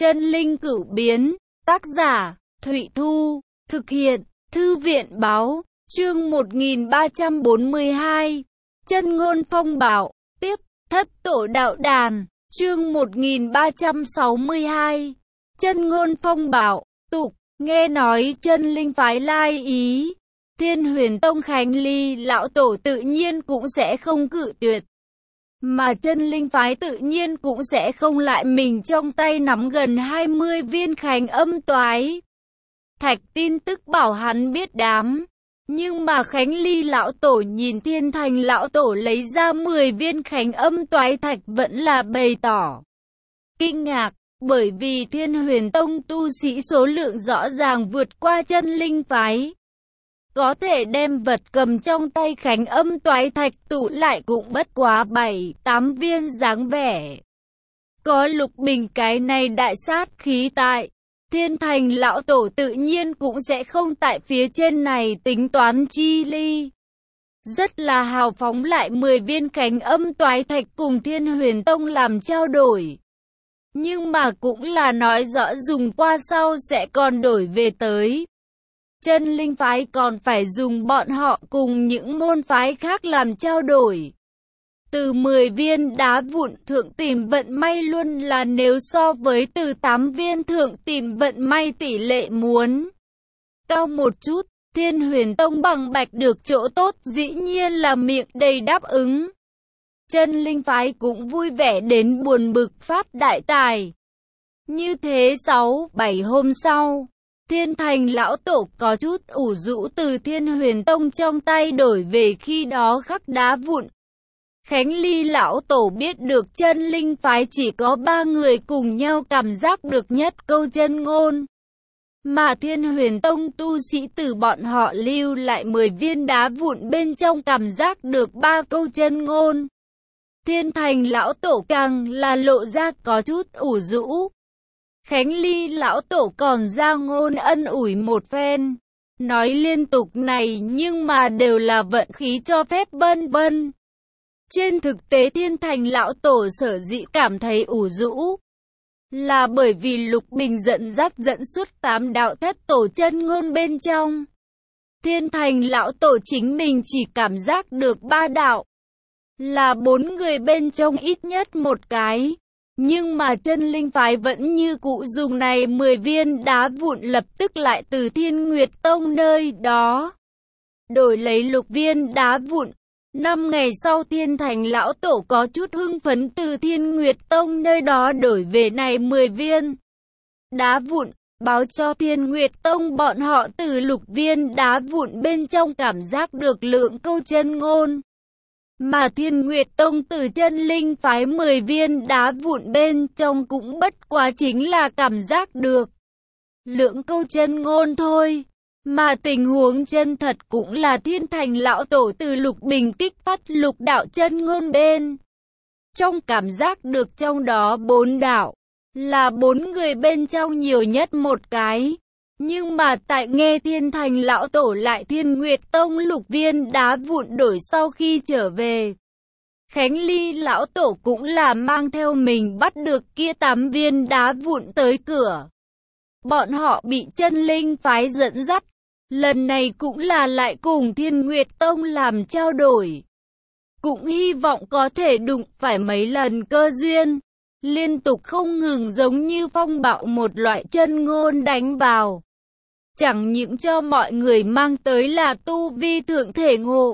Chân linh cửu biến, tác giả, Thụy Thu, thực hiện, Thư viện Báo, chương 1342, chân ngôn phong bảo, tiếp, thất tổ đạo đàn, chương 1362, chân ngôn phong bảo, tục, nghe nói chân linh phái Lai Ý, Thiên Huyền Tông Khánh Ly lão tổ tự nhiên cũng sẽ không cự tuyệt. Mà chân linh phái tự nhiên cũng sẽ không lại mình trong tay nắm gần 20 viên khánh âm toái thạch. Tin tức bảo hắn biết đám. Nhưng mà Khánh Ly lão tổ nhìn Thiên Thành lão tổ lấy ra 10 viên khánh âm toái thạch vẫn là bày tỏ kinh ngạc, bởi vì Thiên Huyền Tông tu sĩ số lượng rõ ràng vượt qua chân linh phái. Có thể đem vật cầm trong tay khánh âm toái thạch tụ lại cũng bất quá 7-8 viên dáng vẻ. Có Lục Bình cái này đại sát khí tại, Thiên Thành lão tổ tự nhiên cũng sẽ không tại phía trên này tính toán chi ly. Rất là hào phóng lại 10 viên khánh âm toái thạch cùng Thiên Huyền Tông làm trao đổi. Nhưng mà cũng là nói rõ dùng qua sau sẽ còn đổi về tới. Chân linh phái còn phải dùng bọn họ cùng những môn phái khác làm trao đổi. Từ 10 viên đá vụn thượng tìm vận may luôn là nếu so với từ 8 viên thượng tìm vận may tỷ lệ muốn cao một chút, Thiên Huyền Tông bằng bạch được chỗ tốt dĩ nhiên là miệng đầy đáp ứng. Chân linh phái cũng vui vẻ đến buồn bực phát đại tài. Như thế 6-7 hôm sau, Thiên Thành lão tổ có chút ủ rũ từ Thiên Huyền Tông trong tay đổi về khi đó khắc đá vụn. Khánh Ly lão tổ biết được chân linh phái chỉ có 3 người cùng nhau cảm giác được nhất câu chân ngôn. Mà Thiên Huyền Tông tu sĩ từ bọn họ lưu lại 10 viên đá vụn bên trong cảm giác được 3 câu chân ngôn. Thiên Thành lão tổ càng là lộ ra có chút ủ rũ. Khánh Ly lão tổ còn ra ngôn ân ủi một phen, nói liên tục này nhưng mà đều là vận khí cho phép vân vân. Trên thực tế Thiên Thành lão tổ sở dĩ cảm thấy ủ rũ là bởi vì Lục Bình dẫn suốt 8 đạo thất tổ chân ngôn bên trong. Thiên Thành lão tổ chính mình chỉ cảm giác được 3 đạo, là 4 người bên trong ít nhất một cái. Nhưng mà chân linh phái vẫn như cũ dùng này 10 viên đá vụn lập tức lại từ Thiên Nguyệt Tông nơi đó đổi lấy 6 viên đá vụn. 5 ngày sau Thiên Thành lão tổ có chút hưng phấn từ Thiên Nguyệt Tông nơi đó đổi về này 10 viên đá vụn, báo cho Thiên Nguyệt Tông bọn họ từ 6 viên đá vụn bên trong cảm giác được lượng câu chân ngôn. Mà Thiên Nguyệt Tông từ chân linh phái 10 viên đá vụn bên trong cũng bất quá chính là cảm giác được lượng câu chân ngôn thôi. Mà tình huống chân thật cũng là Thiên Thành lão tổ từ Lục Bình kích phát 6 đạo chân ngôn bên trong cảm giác được trong đó 4 đạo, là 4 người bên trong nhiều nhất một cái. Nhưng mà tại nghe Thiên Thành lão tổ lại Thiên Nguyệt Tông 6 viên đá vụn đổi sau khi trở về, Khánh Ly lão tổ cũng là mang theo mình bắt được kia 8 viên đá vụn tới cửa. Bọn họ bị chân linh phái dẫn dắt, lần này cũng là lại cùng Thiên Nguyệt Tông làm trao đổi. Cũng hy vọng có thể đụng phải mấy lần cơ duyên, liên tục không ngừng giống như phong bạo một loại chân ngôn đánh vào. Chẳng những cho mọi người mang tới là tu vi thượng thể ngộ.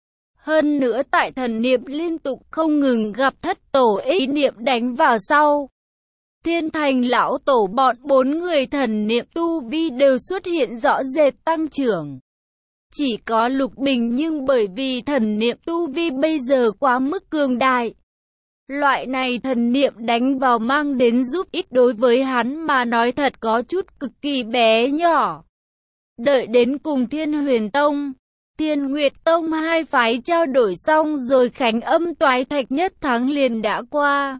Hơn nữa tại thần niệm liên tục không ngừng gặp thất tổ ý niệm đánh vào sau. Thiên Thành lão tổ bọn 4 người thần niệm tu vi đều xuất hiện rõ rệt tăng trưởng. Chỉ có Lục Bình nhưng bởi vì thần niệm tu vi bây giờ quá mức cường đại. Loại này thần niệm đánh vào mang đến giúp ích đối với hắn mà nói thật có chút cực kỳ bé nhỏ. Đợi đến cùng Thiên Huyền Tông, Thiên Nguyệt Tông hai phái trao đổi xong rồi khánh âm toái thạch nhất tháng liền đã qua.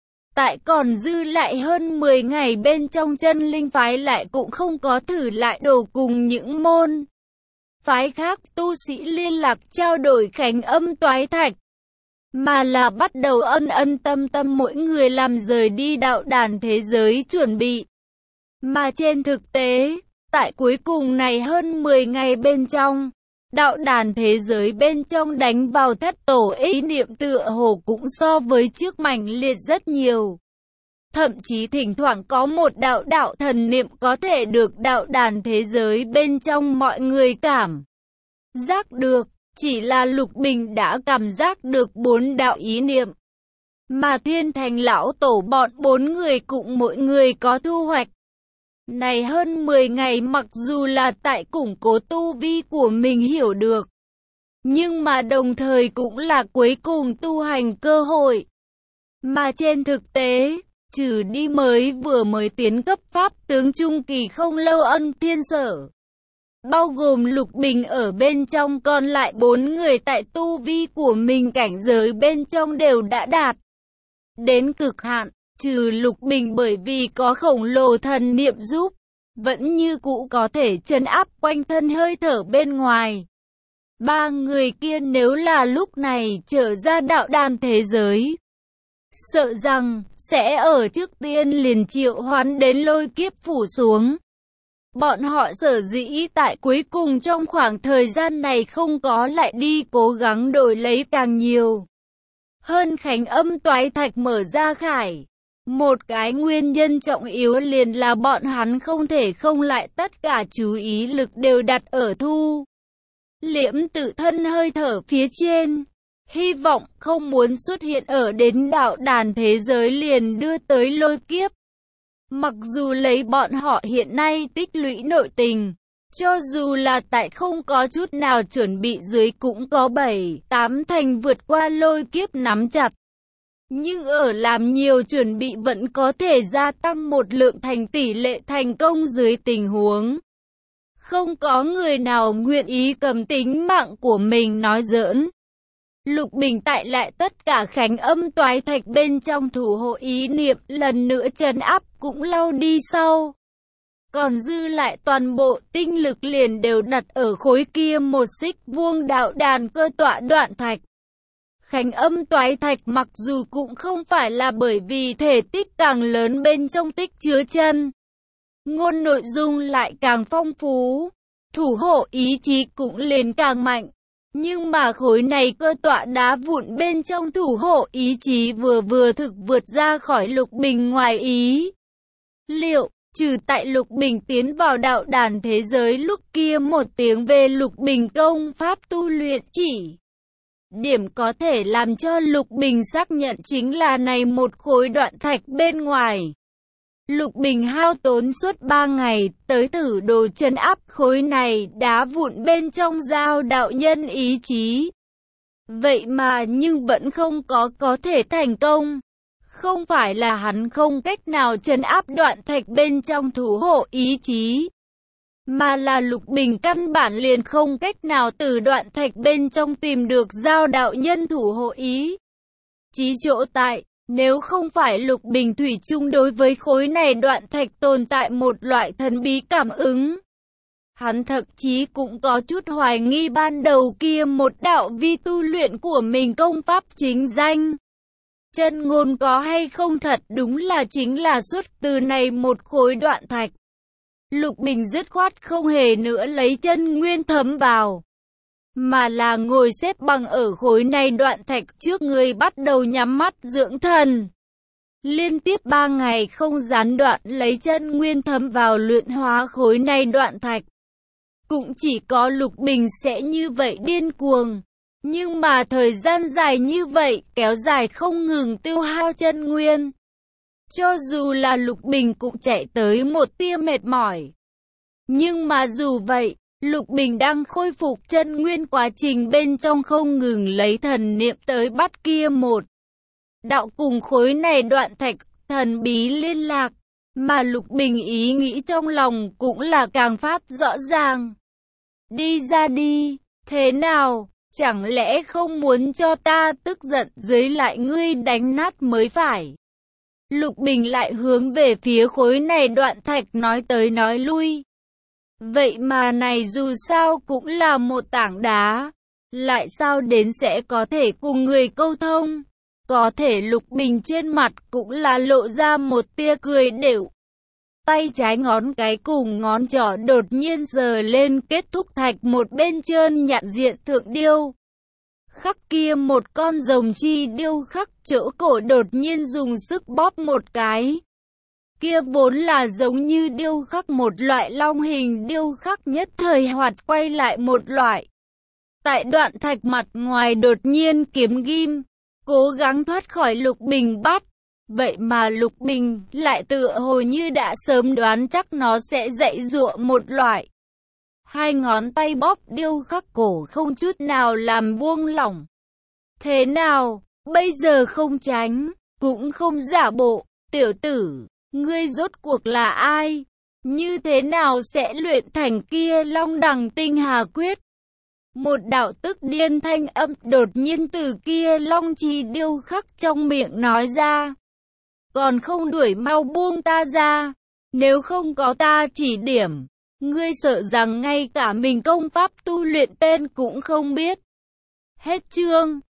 Tại còn dư lại hơn 10 ngày bên trong chân linh phái lại cũng không có thử lại đồ cùng những môn phái khác tu sĩ liên lạc trao đổi khánh âm toái thạch. mà là bắt đầu ân tâm mỗi người làm rời đi đạo đàn thế giới chuẩn bị. Mà trên thực tế, tại cuối cùng này hơn 10 ngày bên trong, đạo đàn thế giới bên trong đánh vào thất tổ ý niệm tựa hồ cũng so với trước mạnh liệt rất nhiều. Thậm chí thỉnh thoảng có một đạo thần niệm có thể được đạo đàn thế giới bên trong mọi người cảm giác được, chỉ là Lục Bình đã cảm giác được 4 đạo ý niệm. Mà Thiên Thành lão tổ bọn 4 người cũng mỗi người có thu hoạch. Này hơn 10 ngày mặc dù là tại củng cố tu vi của mình hiểu được, nhưng mà đồng thời cũng là cuối cùng tu hành cơ hội. Mà trên thực tế, trừ đi vừa mới tiến cấp pháp tướng trung kỳ không lâu Ân Thiên Sở, bao gồm Lục Bình ở bên trong, còn lại 4 người tại tu vi của mình cảnh giới bên trong đều đã đạt đến cực hạn. Trừ Lục Bình bởi vì có khổng lồ thần niệm giúp, vẫn như cũ có thể trấn áp quanh thân hơi thở bên ngoài. 3 người kia nếu là lúc này trở ra đạo đàn thế giới, sợ rằng sẽ ở trước tiên liền triệu hoán đến lôi kiếp phủ xuống. Bọn họ sở dĩ tại cuối cùng trong khoảng thời gian này không có lại đi cố gắng đổi lấy càng nhiều hơn Khánh Âm Toái Thạch mở ra khải. Một cái nguyên nhân trọng yếu liền là bọn hắn không thể không lại tất cả chú ý lực đều đặt ở thu liễm tự thân hơi thở phía trên. Hy vọng không muốn xuất hiện ở đến đạo đàn thế giới liền đưa tới lôi kiếp. Mặc dù lấy bọn họ hiện nay tích lũy nội tình, cho dù là tại không có chút nào chuẩn bị dưới cũng có 7-8 thành vượt qua lôi kiếp nắm chặt. Nhưng ở làm nhiều chuẩn bị vẫn có thể gia tăng một lượng thành tỷ lệ thành công dưới tình huống không có người nào nguyện ý cầm tính mạng của mình nói giỡn. Lục Bình tại lại tất cả Khánh Âm Toái Thạch bên trong thủ hộ ý niệm lần nữa trấn áp cũng lau đi sau. Còn dư lại toàn bộ tinh lực liền đều đặt ở khối kia một xích vuông đạo đàn cơ tọa đoạn thạch. Khánh Âm Toái Thạch mặc dù cũng không phải là bởi vì thể tích càng lớn bên trong tích chứa chân ngôn nội dung lại càng phong phú, thủ hộ ý chí cũng liền càng mạnh. Nhưng mà khối này cơ tọa đá vụn bên trong thủ hộ ý chí vừa thực vượt ra khỏi Lục Bình ngoài ý liệu. Trừ tại Lục Bình tiến vào đạo đàn thế giới lúc kia một tiếng về Lục Bình công pháp tu luyện chỉ điểm có thể làm cho Lục Bình xác nhận chính là này một khối đoạn thạch bên ngoài. Lục Bình hao tốn suốt 3 ngày tới thử đồ trấn áp khối này đá vụn bên trong giao đạo nhân ý chí. Vậy mà nhưng vẫn không có thể thành công. Không phải là hắn không cách nào trấn áp đoạn thạch bên trong thủ hộ ý chí, mà là Lục Bình căn bản liền không cách nào từ đoạn thạch bên trong tìm được giao đạo nhân thủ hộ ý chí chỗ tại. Nếu không phải Lục Bình thủy chung đối với khối này đoạn thạch tồn tại một loại thần bí cảm ứng, hắn thậm chí cũng có chút hoài nghi ban đầu kia một đạo vi tu luyện của mình công pháp chính danh chân ngôn có hay không thật đúng là chính là xuất từ này một khối đoạn thạch. Lục Bình dứt khoát không hề nữa lấy chân nguyên thấm vào, mà là ngồi xếp bằng ở khối này đoạn thạch trước người bắt đầu nhắm mắt dưỡng thần. Liên tiếp 3 ngày không gián đoạn lấy chân nguyên thấm vào luyện hóa khối này đoạn thạch. Cũng chỉ có Lục Bình sẽ như vậy điên cuồng. Nhưng mà thời gian dài như vậy, kéo dài không ngừng tiêu hao chân nguyên. Cho dù là Lục Bình cũng chạy tới một tia mệt mỏi. Nhưng mà dù vậy, Lục Bình đang khôi phục chân nguyên quá trình bên trong không ngừng lấy thần niệm tới bắt kia một đạo cùng khối này đoạn thạch thần bí liên lạc. Mà Lục Bình ý nghĩ trong lòng cũng là càng phát rõ ràng. Đi ra đi, thế nào? Chẳng lẽ không muốn cho ta tức giận dưới lại ngươi đánh nát mới phải? Lục Bình lại hướng về phía khối này đoạn thạch nói tới nói lui. Vậy mà này dù sao cũng là một tảng đá. Lại sao đến sẽ có thể cùng người câu thông? Có thể Lục Bình trên mặt cũng là lộ ra một tia cười đều. Tay trái ngón cái cùng ngón trỏ đột nhiên giơ lên kết thúc thạch một bên trơn nhạn diện thượng điêu. Khắc kia một con rồng chi điêu khắc chỗ cổ đột nhiên dùng sức bóp một cái. Kia vốn là giống như điêu khắc một loại long hình điêu khắc nhất thời hoạt quay lại một loại. Tại đoạn thạch mặt ngoài đột nhiên kiếm ghim, cố gắng thoát khỏi Lục Bình bắt. Vậy mà Lục Bình lại tựa hồ như đã sớm đoán chắc nó sẽ dạy dụa một loại. Hai ngón tay bóp điêu khắc cổ không chút nào làm buông lỏng. Thế nào, bây giờ không tránh, cũng không giả bộ, tiểu tử, ngươi rốt cuộc là ai? Như thế nào sẽ luyện thành kia Long Đằng Tinh Hà Quyết? Một đạo tức điên thanh âm đột nhiên từ kia long chi điêu khắc trong miệng nói ra. Còn không đuổi mau buông ta ra, nếu không có ta chỉ điểm, ngươi sợ rằng ngay cả mình công pháp tu luyện tên cũng không biết. Hết chương.